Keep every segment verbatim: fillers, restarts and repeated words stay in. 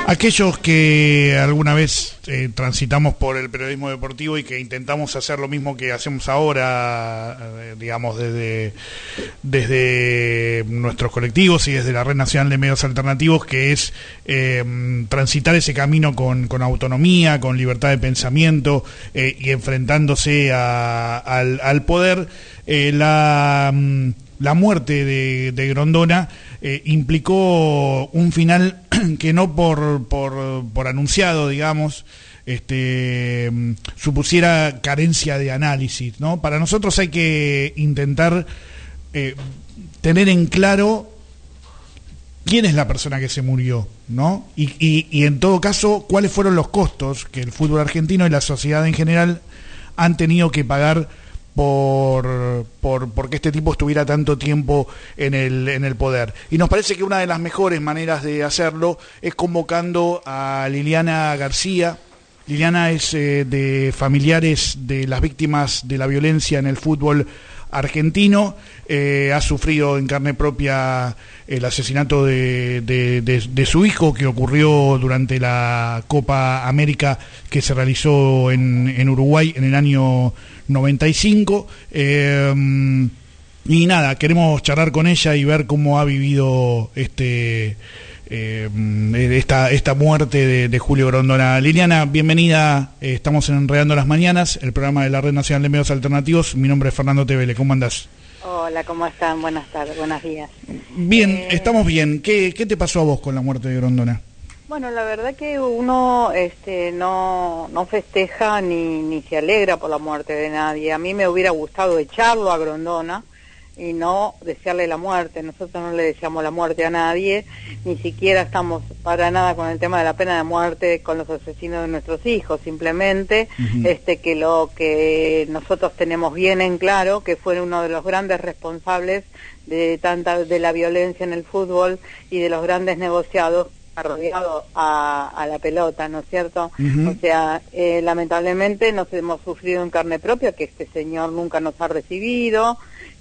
Aquellos que alguna vez eh, transitamos por el periodismo deportivo y que intentamos hacer lo mismo que hacemos ahora, eh, digamos, desde, desde nuestros colectivos y desde la Red Nacional de Medios Alternativos, que es eh, transitar ese camino con, con autonomía, con libertad de pensamiento eh, y enfrentándose a, al, al poder, eh, la... La muerte de, de Grondona eh, implicó un final que no por, por, por anunciado, digamos, este, supusiera carencia de análisis, ¿no? Para nosotros hay que intentar eh, tener en claro quién es la persona que se murió, ¿no? Y, y, y en todo caso, cuáles fueron los costos que el fútbol argentino y la sociedad en general han tenido que pagar por por porque este tipo estuviera tanto tiempo en el en el poder. Y nos parece que una de las mejores maneras de hacerlo es convocando a Liliana García. Liliana es eh, de familiares de las víctimas de la violencia en el fútbol argentino, eh, ha sufrido en carne propia el asesinato de, de, de, de su hijo, que ocurrió durante la Copa América que se realizó en, en Uruguay en el año noventa y cinco, eh, y nada, queremos charlar con ella y ver cómo ha vivido este eh, esta esta muerte de, de Julio Grondona. Liliana, bienvenida, eh, estamos en Enredando las Mañanas, el programa de la Red Nacional de Medios Alternativos. Mi nombre es Fernando Tevele, ¿cómo andás? Hola, ¿cómo están? Buenas tardes, buenos días. Bien, eh... estamos bien. ¿Qué, ¿Qué te pasó a vos con la muerte de Grondona? Bueno, la verdad que uno este, no, no festeja ni, ni se alegra por la muerte de nadie. A mí me hubiera gustado echarlo a Grondona y no desearle la muerte. Nosotros no le deseamos la muerte a nadie, ni siquiera estamos para nada con el tema de la pena de muerte con los asesinos de nuestros hijos. Simplemente uh-huh. este, que lo que nosotros tenemos bien en claro, que fue uno de los grandes responsables de tanta de la violencia en el fútbol y de los grandes negociados rodeado a, a la pelota, ¿no es cierto? Uh-huh. O sea, eh, lamentablemente nos hemos sufrido en carne propia que este señor nunca nos ha recibido,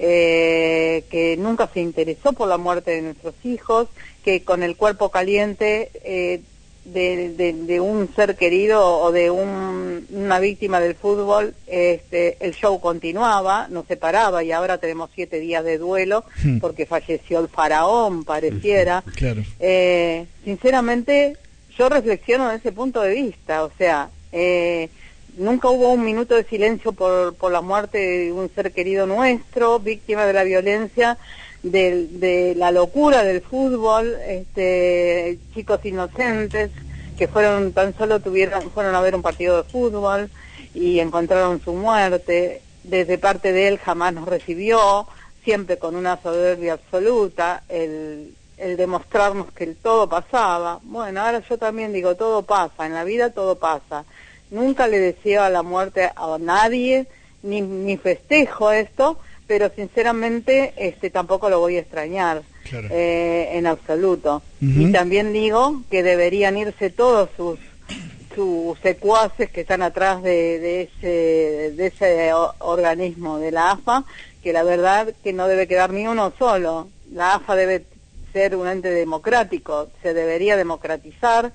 eh, que nunca se interesó por la muerte de nuestros hijos, que con el cuerpo caliente eh, de, de, de un ser querido o de un, una víctima del fútbol, este, el show continuaba, no se paraba, y ahora tenemos siete días de duelo hmm. porque falleció el faraón, pareciera. Claro. Eh, sinceramente, yo reflexiono desde ese punto de vista, o sea, eh, nunca hubo un minuto de silencio por, por la muerte de un ser querido nuestro, víctima de la violencia, de, de la locura del fútbol, este, chicos inocentes que fueron tan solo tuvieron fueron a ver un partido de fútbol y encontraron su muerte. Desde parte de él jamás nos recibió, siempre con una soberbia absoluta, el, el demostrarnos que el todo pasaba. Bueno, ahora yo también digo, todo pasa, en la vida todo pasa. Nunca le deseo la muerte a nadie, ni, ni festejo esto, pero sinceramente este tampoco lo voy a extrañar, claro. eh, en absoluto. Uh-huh. Y también digo que deberían irse todos sus sus secuaces que están atrás de, de ese de ese organismo de la A F A, que la verdad que no debe quedar ni uno solo. La A F A debe ser un ente democrático, se debería democratizar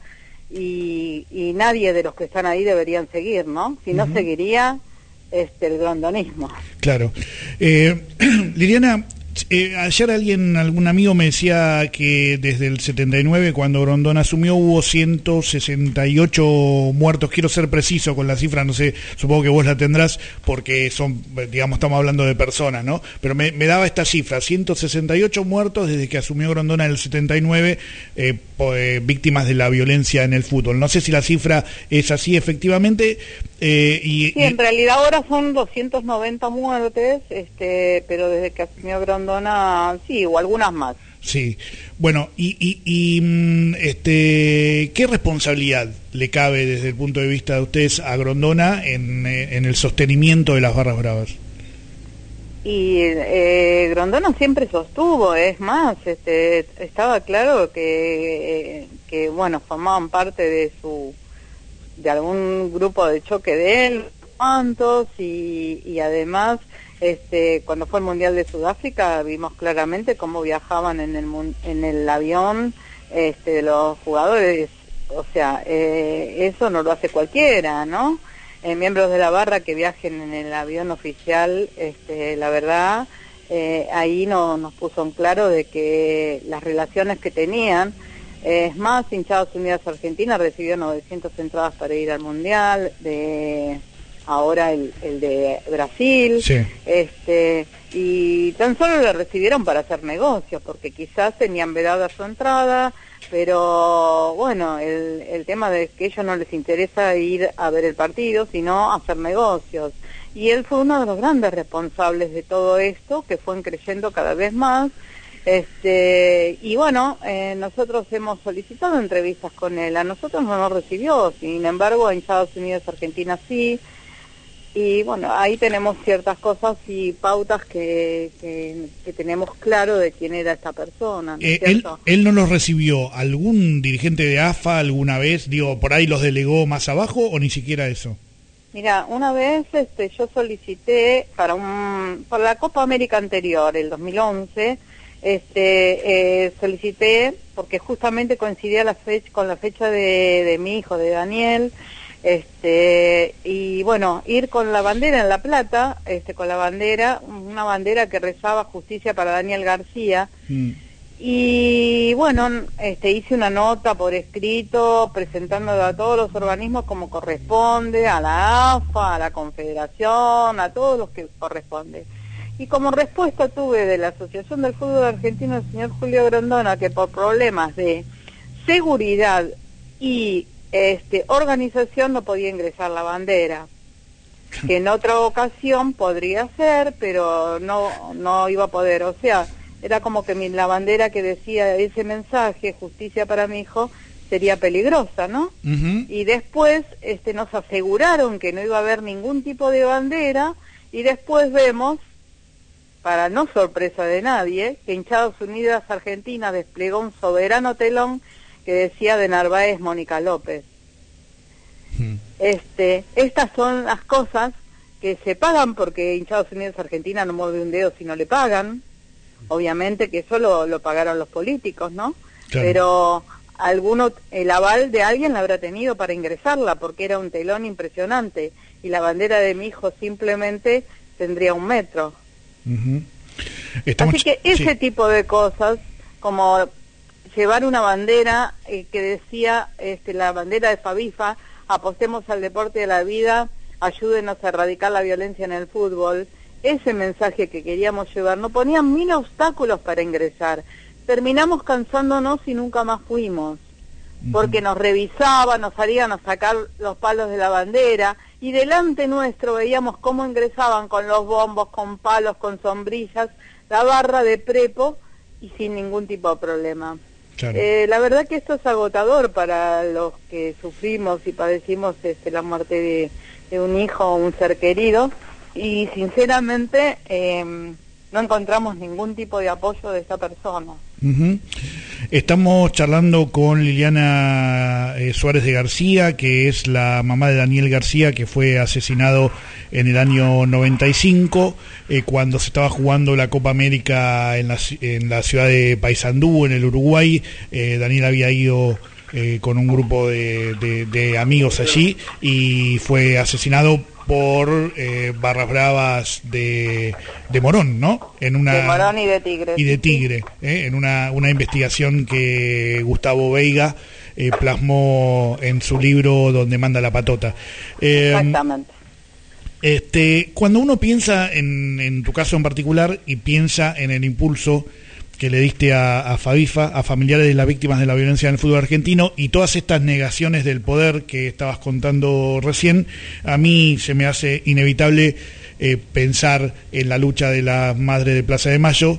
y, y nadie de los que están ahí deberían seguir, ¿no? Si no, uh-huh. seguiría este el grondonismo. Claro. Eh, Liliana, eh, ayer alguien, algún amigo me decía que desde el setenta y nueve, cuando Grondona asumió, hubo ciento sesenta y ocho muertos. Quiero ser preciso con la cifra, no sé, supongo que vos la tendrás porque son, digamos, estamos hablando de personas, ¿no? Pero me, me daba esta cifra, ciento sesenta y ocho muertos desde que asumió Grondona en el setenta y nueve, eh, po, eh, víctimas de la violencia en el fútbol. No sé si la cifra es así efectivamente. Eh, y, sí, en y... realidad ahora son doscientas noventa muertes, este, pero desde que asumió Grondona, sí, o algunas más. Sí, bueno, y, y, y este, ¿qué responsabilidad le cabe desde el punto de vista de ustedes a Grondona en, en el sostenimiento de las barras bravas? Y eh, Grondona siempre sostuvo, es más, este, estaba claro que, que, bueno, formaban parte de su de algún grupo de choque de él, cuantos, y, y además, este, cuando fue el Mundial de Sudáfrica, vimos claramente cómo viajaban en el en el avión este, los jugadores o sea, eh, eso no lo hace cualquiera, ¿no? Eh, miembros de la barra que viajen en el avión oficial, este, la verdad, eh, ahí no, nos puso en claro de que las relaciones que tenían, eh, es más, Hinchadas Unidas Argentina recibió novecientas entradas para ir al Mundial, de ahora el, el de Brasil, sí. este, y tan solo la recibieron para hacer negocios, porque quizás tenían vedada su entrada, pero bueno, el, el tema de que a ellos no les interesa ir a ver el partido, sino hacer negocios. Y él fue uno de los grandes responsables de todo esto, que fue creyendo cada vez más. Este, y bueno, eh, nosotros hemos solicitado entrevistas con él, a nosotros no nos recibió, sin embargo a Hinchadas Unidas Argentina sí. Y bueno, ahí tenemos ciertas cosas y pautas que, que, que tenemos claro de quién era esta persona, ¿no es eh, él, cierto? ¿Él no los recibió algún dirigente de A F A alguna vez? Digo, ¿por ahí los delegó más abajo o ni siquiera eso? Mira, una vez este, yo solicité para un para la Copa América anterior, el dos mil once, este, eh, solicité, porque justamente coincidía la fecha, con la fecha de, de mi hijo, de Daniel, este y bueno, ir con la bandera en La Plata, este con la bandera, una bandera que rezaba justicia para Daniel García, mm. y bueno, este hice una nota por escrito presentando a todos los organismos como corresponde, a la A F A, a la Confederación, a todos los que corresponde. Y como respuesta tuve de la Asociación del Fútbol Argentino el señor Julio Grondona, que por problemas de seguridad y Este, organización no podía ingresar la bandera, que en otra ocasión podría ser, pero no no iba a poder, o sea, era como que mi, la bandera que decía ese mensaje, justicia para mi hijo, sería peligrosa, ¿no? Uh-huh. Y después este, nos aseguraron que no iba a haber ningún tipo de bandera, y después vemos, para no sorpresa de nadie, que Hinchadas Unidas Argentina desplegó un soberano telón que decía de Narváez Mónica López. Hmm. Este, estas son las cosas que se pagan, porque Hinchadas Unidas Argentina no mueve un dedo si no le pagan. Obviamente que eso lo, lo pagaron los políticos, ¿no? Claro. Pero alguno, el aval de alguien la habrá tenido para ingresarla, porque era un telón impresionante, y la bandera de mi hijo simplemente tendría un metro. Uh-huh. Estamos... Así que ese sí. tipo de cosas, como llevar una bandera eh, que decía, este, la bandera de Fabifa, apostemos al deporte de la vida, ayúdenos a erradicar la violencia en el fútbol, ese mensaje que queríamos llevar, no ponían mil obstáculos para ingresar, terminamos cansándonos y nunca más fuimos, porque nos revisaban, nos salían a sacar los palos de la bandera, y delante nuestro veíamos cómo ingresaban con los bombos, con palos, con sombrillas, la barra de prepo, y sin ningún tipo de problema. Claro. Eh, la verdad que esto es agotador para los que sufrimos y padecimos este, la muerte de, de un hijo o un ser querido, y sinceramente eh, no encontramos ningún tipo de apoyo de esta persona. Uh-huh. Estamos charlando con Liliana eh, Suárez de García, que es la mamá de Daniel García, que fue asesinado en el año noventa y cinco, eh, cuando se estaba jugando la Copa América en la, en la ciudad de Paysandú, en el Uruguay. eh, Daniel había ido eh, con un grupo de, de, de amigos allí y fue asesinado por eh, barras bravas de, de Morón, ¿no? En una, de Morón y de Tigre. Y de Tigre, ¿eh? En una, una investigación que Gustavo Veiga eh, plasmó en su libro Donde manda la patota. Eh, Exactamente. Este, cuando uno piensa en, en tu caso en particular y piensa en el impulso que le diste a, a Fabifa, a familiares de las víctimas de la violencia en el fútbol argentino, y todas estas negaciones del poder que estabas contando recién, a mí se me hace inevitable eh, pensar en la lucha de las madres de Plaza de Mayo,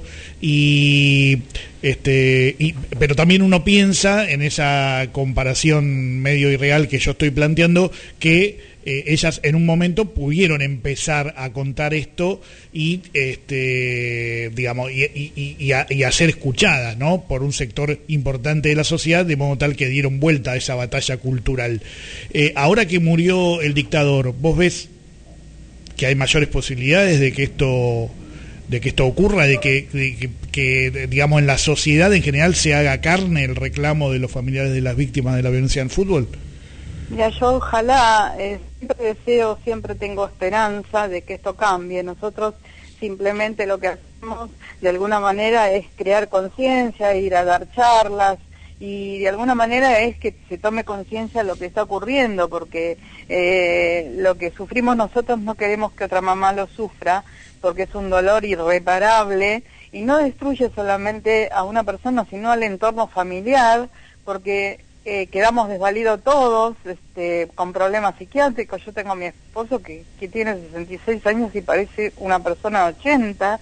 y este y, pero también uno piensa en esa comparación medio irreal que yo estoy planteando, que Eh, ellas en un momento pudieron empezar a contar esto y este digamos y, y, y, a, y a ser escuchadas, ¿no?, por un sector importante de la sociedad, de modo tal que dieron vuelta a esa batalla cultural. Eh, ahora que murió el dictador, ¿vos ves que hay mayores posibilidades de que esto de que esto ocurra, de que, de que, que, digamos, en la sociedad en general se haga carne el reclamo de los familiares de las víctimas de la violencia en el fútbol? Mira, yo ojalá, eh, siempre deseo, siempre tengo esperanza de que esto cambie. Nosotros simplemente lo que hacemos de alguna manera es crear conciencia, ir a dar charlas, y de alguna manera es que se tome conciencia de lo que está ocurriendo, porque eh, lo que sufrimos nosotros no queremos que otra mamá lo sufra, porque es un dolor irreparable y no destruye solamente a una persona, sino al entorno familiar, porque eh, quedamos desvalidos todos, este, con problemas psiquiátricos. Yo tengo a mi esposo que, que tiene sesenta y seis años y parece una persona de ochenta,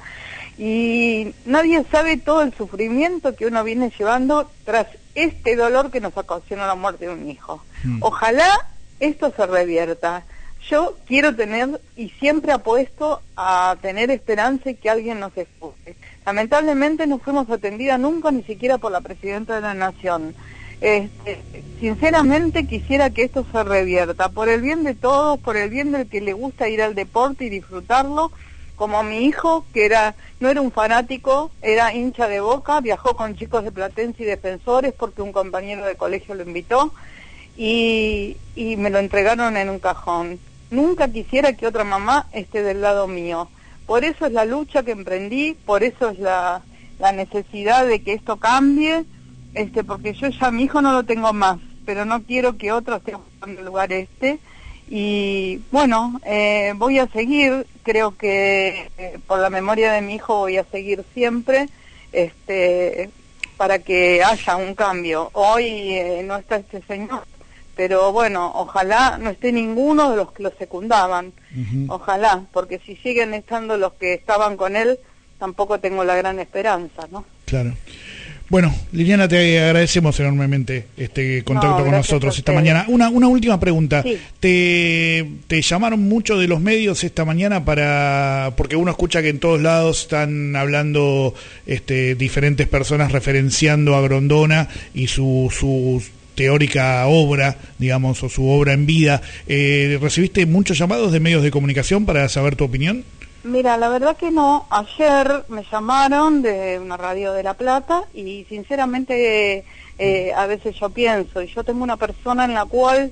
y nadie sabe todo el sufrimiento que uno viene llevando tras este dolor que nos ocasiona la muerte de un hijo. Mm. Ojalá esto se revierta. Yo quiero tener, y siempre apuesto a tener esperanza y que alguien nos escuche. Lamentablemente no fuimos atendidas nunca, ni siquiera por la Presidenta de la Nación. Este, sinceramente quisiera que esto se revierta, por el bien de todos, por el bien del que le gusta ir al deporte y disfrutarlo, como mi hijo, que era no era un fanático, era hincha de Boca, viajó con chicos de Platense y Defensores porque un compañero de colegio lo invitó, y, y me lo entregaron en un cajón. Nunca quisiera que otra mamá esté del lado mío. Por eso es la lucha que emprendí, por eso es la, la necesidad de que esto cambie, este, porque yo ya a mi hijo no lo tengo más, pero no quiero que otro esté ocupando el lugar este. Y bueno, eh, voy a seguir, creo que eh, por la memoria de mi hijo voy a seguir siempre, este, para que haya un cambio. Hoy eh, no está este señor, pero bueno, ojalá no esté ninguno de los que lo secundaban, uh-huh. Ojalá, porque si siguen estando los que estaban con él, tampoco tengo la gran esperanza, ¿no? Claro. Bueno, Liliana, te agradecemos enormemente este contacto no, con nosotros esta mañana. Una una última pregunta. Sí. ¿Te, ¿Te llamaron mucho de los medios esta mañana para porque uno escucha que en todos lados están hablando este, diferentes personas referenciando a Grondona y su, su teórica obra, digamos, o su obra en vida? Eh, ¿Recibiste muchos llamados de medios de comunicación para saber tu opinión? Mira, la verdad que no. Ayer me llamaron de una radio de La Plata y sinceramente eh, a veces yo pienso, y yo tengo una persona en la cual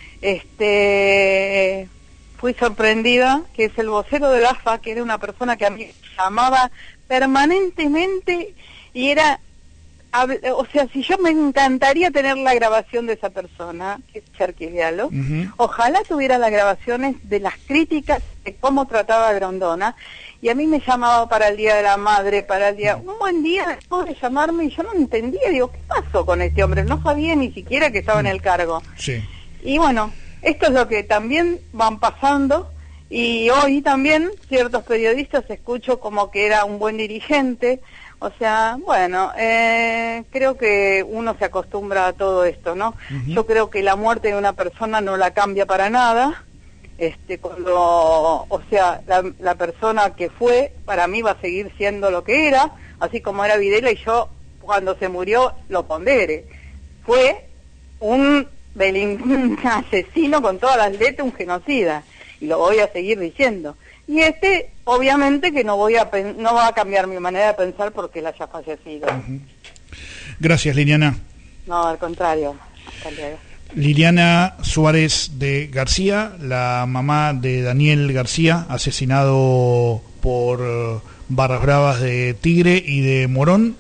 este fui sorprendida, que es el vocero del A F A, que era una persona que a mí me llamaba permanentemente y era... O sea, si yo me encantaría tener la grabación de esa persona, que es Cherkis Vialo, uh-huh. Ojalá tuviera las grabaciones de las críticas de cómo trataba a Grondona, y a mí me llamaba para el Día de la Madre, para el día, un buen día después de llamarme, y yo no entendía, digo, ¿qué pasó con este hombre? No sabía ni siquiera que estaba en el cargo. Sí. Y bueno, esto es lo que también van pasando, y hoy también ciertos periodistas escucho como que era un buen dirigente. O sea, bueno, eh, creo que uno se acostumbra a todo esto, ¿no? Uh-huh. Yo creo que la muerte de una persona no la cambia para nada. Este, cuando, o sea, la, la persona que fue, para mí va a seguir siendo lo que era, así como era Videla, y yo cuando se murió lo ponderé. Fue un delincuente, asesino con todas las letras, un genocida, y lo voy a seguir diciendo. Y este, obviamente que no voy a no va a cambiar mi manera de pensar porque él haya fallecido. Uh-huh. Gracias, Liliana. No, al contrario. Al contrario. Liliana Suárez de García, la mamá de Daniel García, asesinado por uh, Barras Bravas de Tigre y de Morón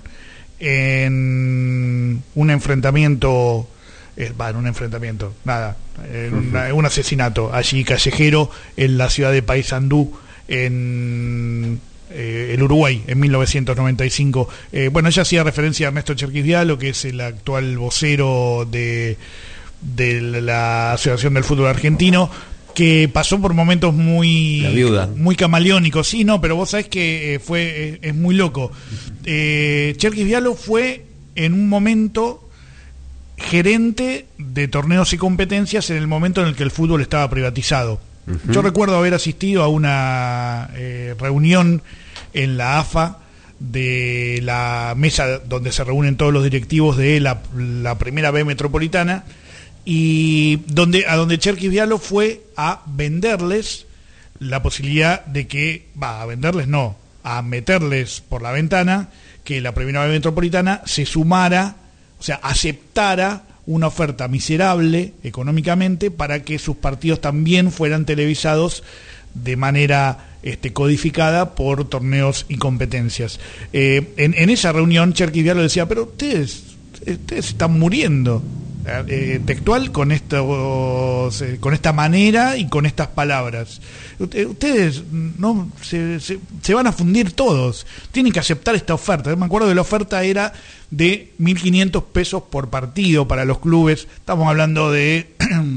en un enfrentamiento... Eh, va, en un enfrentamiento, nada, en una, un asesinato allí callejero en la ciudad de Paysandú, en eh, el Uruguay, en mil novecientos noventa y cinco. Eh, bueno, ella hacía referencia a Ernesto Cherkis Vialo, que es el actual vocero de, de la Asociación del Fútbol Argentino, que pasó por momentos muy muy camaleónicos, sí, no, pero vos sabés que eh, fue es, es muy loco. Eh, Cherkis Vialo fue en un momento gerente de torneos y competencias en el momento en el que el fútbol estaba privatizado. Uh-huh. Yo recuerdo haber asistido a una eh, reunión en la A F A de la mesa donde se reúnen todos los directivos de la, la primera B metropolitana, y donde a donde Cherkis Vialo fue a venderles la posibilidad de que, va, a venderles no, a meterles por la ventana que la Primera B Metropolitana se sumara, o sea, aceptara una oferta miserable económicamente para que sus partidos también fueran televisados de manera este, codificada por torneos y competencias. Eh, en, en esa reunión Cherkis Vialo decía, pero ustedes, ustedes están muriendo. Eh, textual con estos, eh, con esta manera y con estas palabras. Ustedes no se, se, se van a fundir todos. Tienen que aceptar esta oferta. Me acuerdo que la oferta era de mil quinientos pesos por partido para los clubes. Estamos hablando de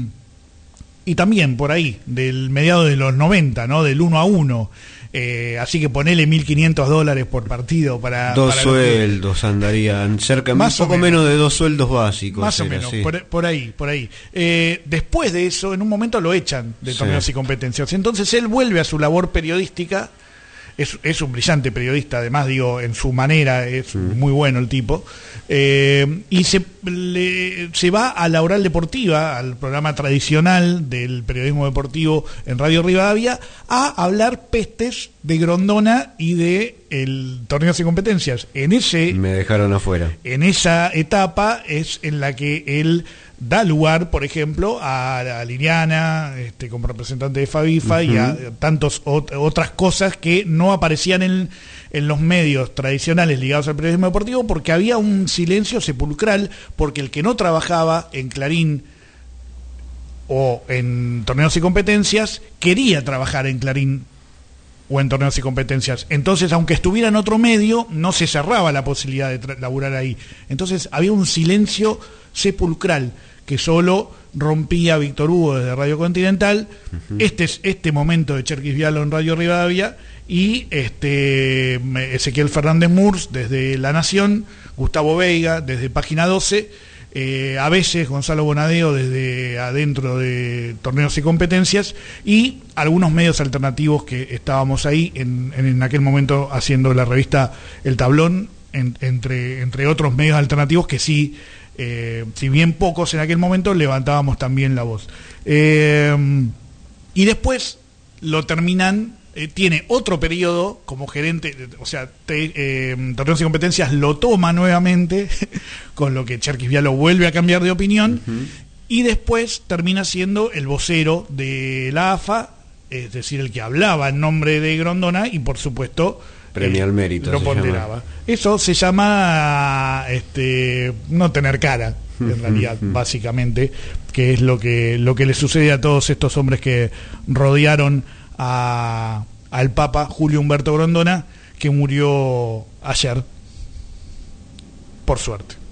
y también por ahí del mediado de los noventa, ¿no? Del uno a uno. Eh, así que ponele mil quinientos dólares por partido para... Dos para sueldos que... andarían cerca, más un poco menos. menos de dos sueldos básicos. Más era, o menos, sí. por, por ahí, por ahí. Eh, después de eso, en un momento lo echan de sí. torneos y competencias. Entonces él vuelve a su labor periodística. Es, es un brillante periodista, además, digo, en su manera, es mm. muy bueno el tipo. Eh, y se, le, se va a la oral deportiva, al programa tradicional del periodismo deportivo en Radio Rivadavia, a hablar pestes de Grondona y de el torneos y competencias. En ese me dejaron afuera. En esa etapa es en la que él da lugar, por ejemplo, a, a Liliana, este, como representante de Fabifa, uh-huh. y a tantas ot- otras cosas que no aparecían en, en los medios tradicionales ligados al periodismo deportivo, porque había un silencio sepulcral, porque el que no trabajaba en Clarín o en torneos y competencias quería trabajar en Clarín o en torneos y competencias. Entonces, aunque estuviera en otro medio, no se cerraba la posibilidad de tra- laburar ahí. Entonces, había un silencio sepulcral que solo rompía Víctor Hugo desde Radio Continental. Uh-huh. Este es este momento de Cherkis Vialo en Radio Rivadavia y este Ezequiel Fernández Murs desde La Nación, Gustavo Veiga desde Página doce, eh, a veces Gonzalo Bonadeo desde adentro de torneos y competencias, y algunos medios alternativos que estábamos ahí en, en aquel momento haciendo la revista El Tablón, en, entre, entre otros medios alternativos que sí, Eh, si bien pocos en aquel momento, levantábamos también la voz. Eh, y después lo terminan, eh, tiene otro periodo como gerente, o sea, te, eh, torneos y competencias lo toma nuevamente, con lo que Cherkis Vialo vuelve a cambiar de opinión, uh-huh. y después termina siendo el vocero de la A F A, es decir, el que hablaba en nombre de Grondona y por supuesto premio al mérito, lo ponderaba. Eso se llama este no tener cara, en realidad, básicamente, que es lo que lo que le sucede a todos estos hombres que rodearon a al Papa Julio Humberto Grondona, que murió ayer, por suerte.